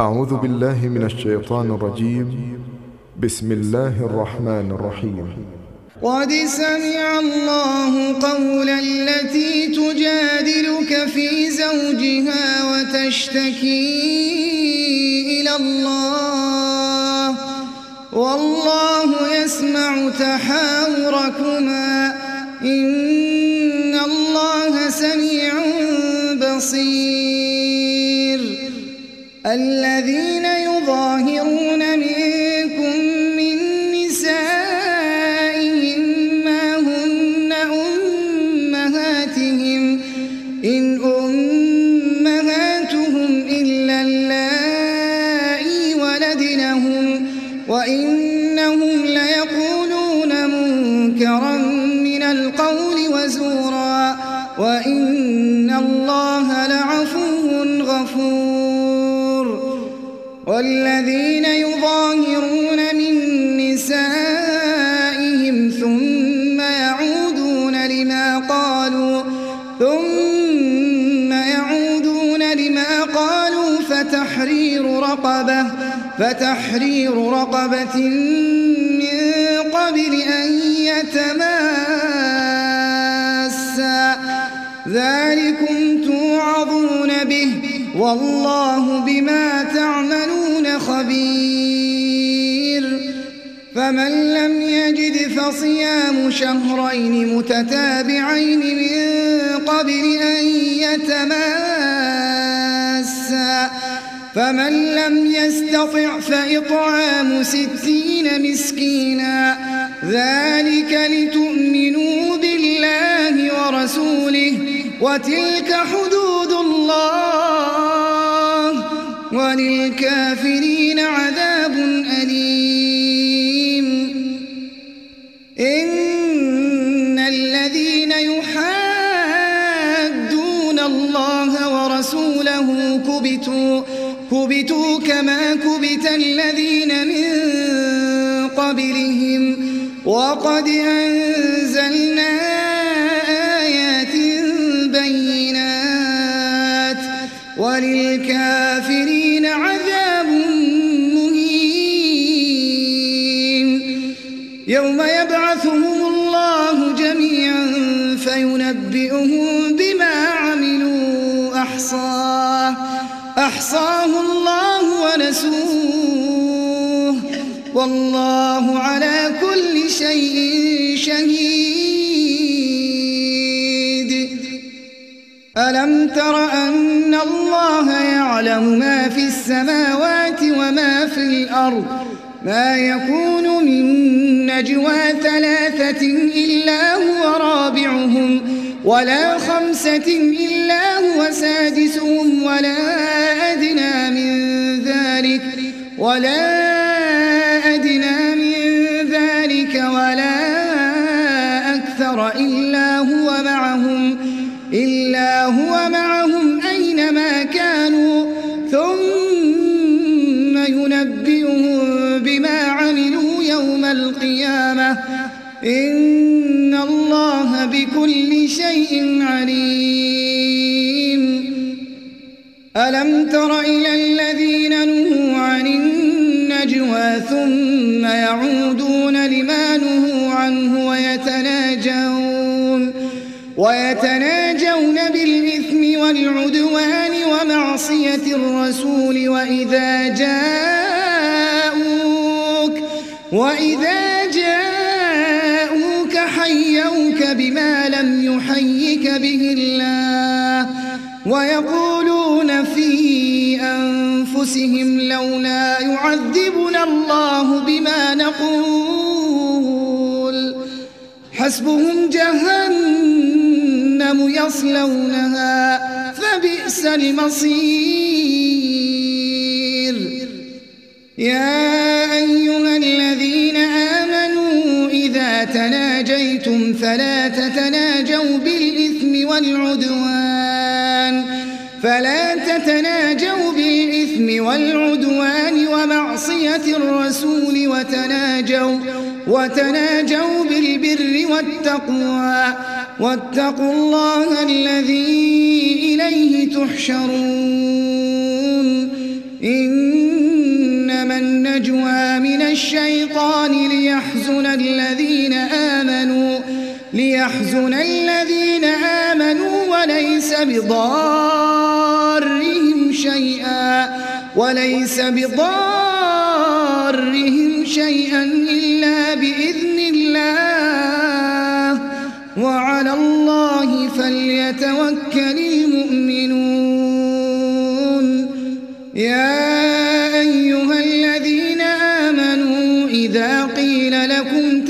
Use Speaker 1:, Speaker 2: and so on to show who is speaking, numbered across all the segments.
Speaker 1: أعوذ بالله من الشيطان الرجيم. بسم الله الرحمن الرحيم.
Speaker 2: قد سمع الله قول التي تجادلك في زوجها وتشتكي إلى الله والله يسمع تحاوركما إن الله سميع بصير. الذين يظاهرون منكم من نسائهم ما هن أمهاتهم إن أمهاتهم إلا اللائي ولدنهم وإنهم ليقولون منكرا من القول وزورا وإن الله لعفو غفور. والذين يظاهرون من نسائهم ثم يعودون لما قالوا فتحرير رقبة من قبل أن يتماسا ذلكم توعظون به والله بما تعملون خبير. فمن لم يجد فصيام شهرين متتابعين من قبل أن يتماسا فمن لم يستطع فإطعام 60 مسكينا ذلك لتؤمنوا بالله ورسوله وتلك حدود الله وللكافرين عذاب أليم. إن الذين يحادون الله ورسوله كبتوا كما كبت الذين من قبلهم وقد أنزلنا آيات بينات وللكافرين عذاب مهين. يوم يبعثهم الله جميعا فينبئهم بما عملوا أحصاه الله ونسوه والله على كل شيء شهيد. ألم تر أن الله يعلم ما في السماوات وما في الأرض ما يكون من نجوى 3 إلا هو رابعهم ولا 5 إلا هو سادسهم ولا أدنى من ذلك ولا أكثر إلا هو معهم أينما كانوا ثم ينبئهم بما عملوا يوم القيامة إن الله بكل شيء عليم. ألم تر إلى الذين نهوا عن النجوى ثم يعودون لما نهوا عنه ويتناجون بالإثم والعدوان ومعصية الرسول وإذا جاءوك حيوك بما لم يحيك به الله ويقولون في أنفسهم لولا يعذبنا الله بما نقول حسبهم جهنم يصلونها فبئس المصير. يا أيها الذين آمنوا إذا تناجيتم فلا تتناجوا بالإثم والعدوان ومعصية الرسول وتناجوا بالبر والتقوى واتقوا الله الذي إليه تحشرون. إنما النجوى من الشيطان ليحزن الذين آمنوا وليس بضارهم شيئا إلا بإذن الله وعلى الله فليتوكل المؤمنون. يا أيها الذين آمنوا إذا قيل لكم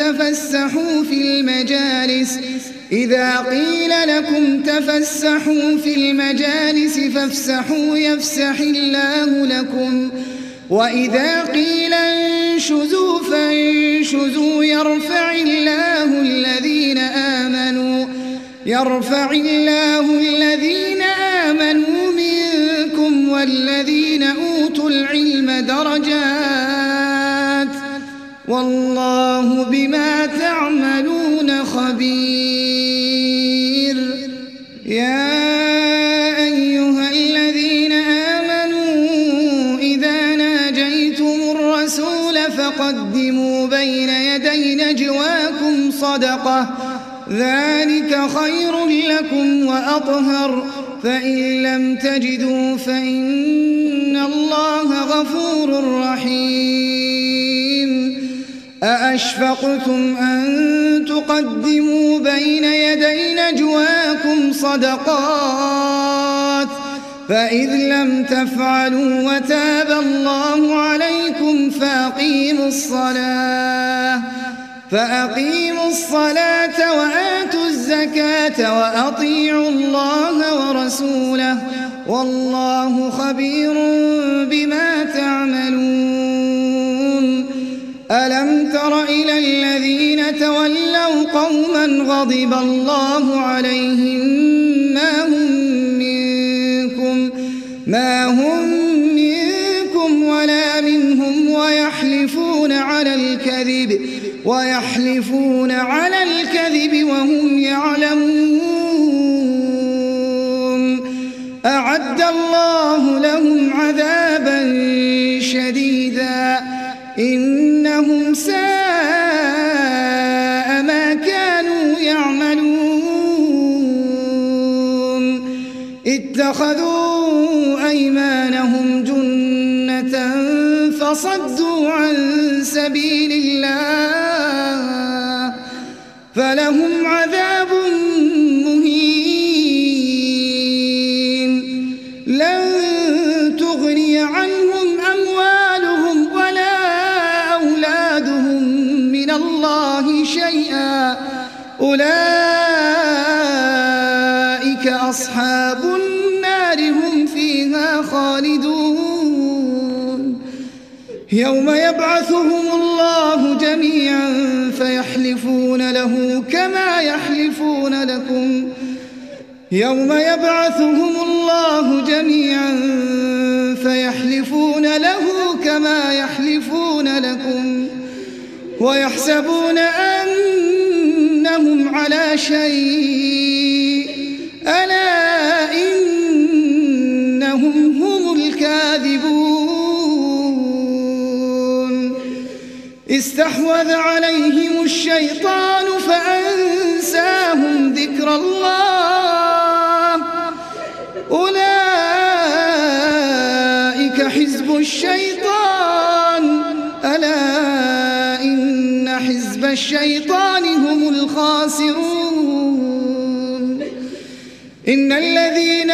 Speaker 2: تفسحوا في المجالس فافسحوا يفسح الله لكم، وإذا قيل انشزوا فانشزوا يرفع الله الذين آمنوا منكم والذين أوتوا العلم درجات والله بما تعملون خبير. يا أيها الذين آمنوا إذا ناجيتم الرسول فقدموا بين يدي نجواكم صدقة ذلك خير لكم وأطهر، فإن لم تجدوا فإن الله غفور رحيم. أأشفقتم أن تقدموا بين يدي نجواكم صدقات فإذ لم تفعلوا وتاب الله عليكم فأقيموا الصلاة وآتوا الزكاة وأطيعوا الله ورسوله والله خبير بما تعملون. ألم تر إلى الذين تولوا قوما غضب الله عليهم ما هم منكم ولا منهم ويحلفون على الكذب وهم يعلمون. أعد الله لهم عذابا شديدا إنهم ساء ما كانوا يعملون. اتخذوا أيمانهم جنة فصدوا عن سبيل الله فلهم عذاب مهين. لن تغني عنهم أموالهم ولا أولادهم من الله شيئا أولئك أصحاب النار هم فيها خالدون. يوم يبعثهم الله جميعا فيحلفون له كما يحلفون لكم ويحسبون أنهم على شيء ألا إنهم هم الكاذبون. استحوذ عليهم الشيطان فأنساهم ذكر الله أولئك حزب الشيطان ألا إن حزب الشيطان هم الخاسرون. إن الذين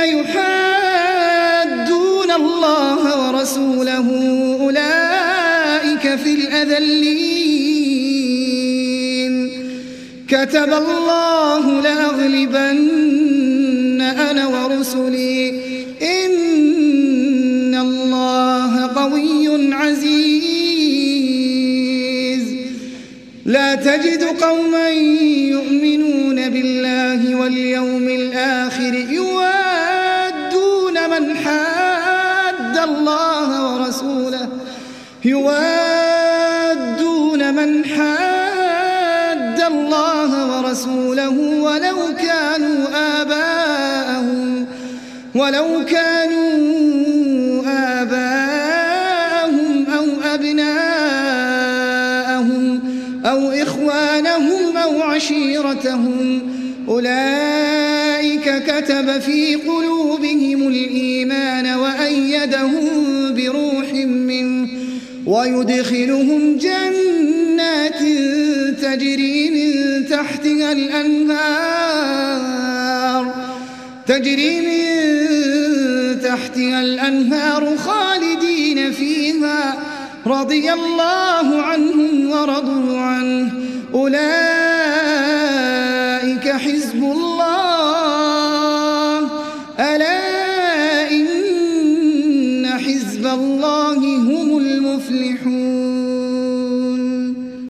Speaker 2: يحادون الله ورسوله أولئك في الأذلين. كتب الله لأغلبن أنا ورسلي إن الله قوي عزيز. لا تجد قوما يؤمنون بالله واليوم الآخر يوادون من حاد الله ورسوله ولو كانوا آباءهم أو إخوانهم أو عشيرتهم أولئك كتب في قلوبهم الإيمان وأيدهم بروح منه ويدخلهم جنات تجري من تحتها الأنهار خالدين فيها رضي الله عنهم ورضوا عنه أولئك حزب الله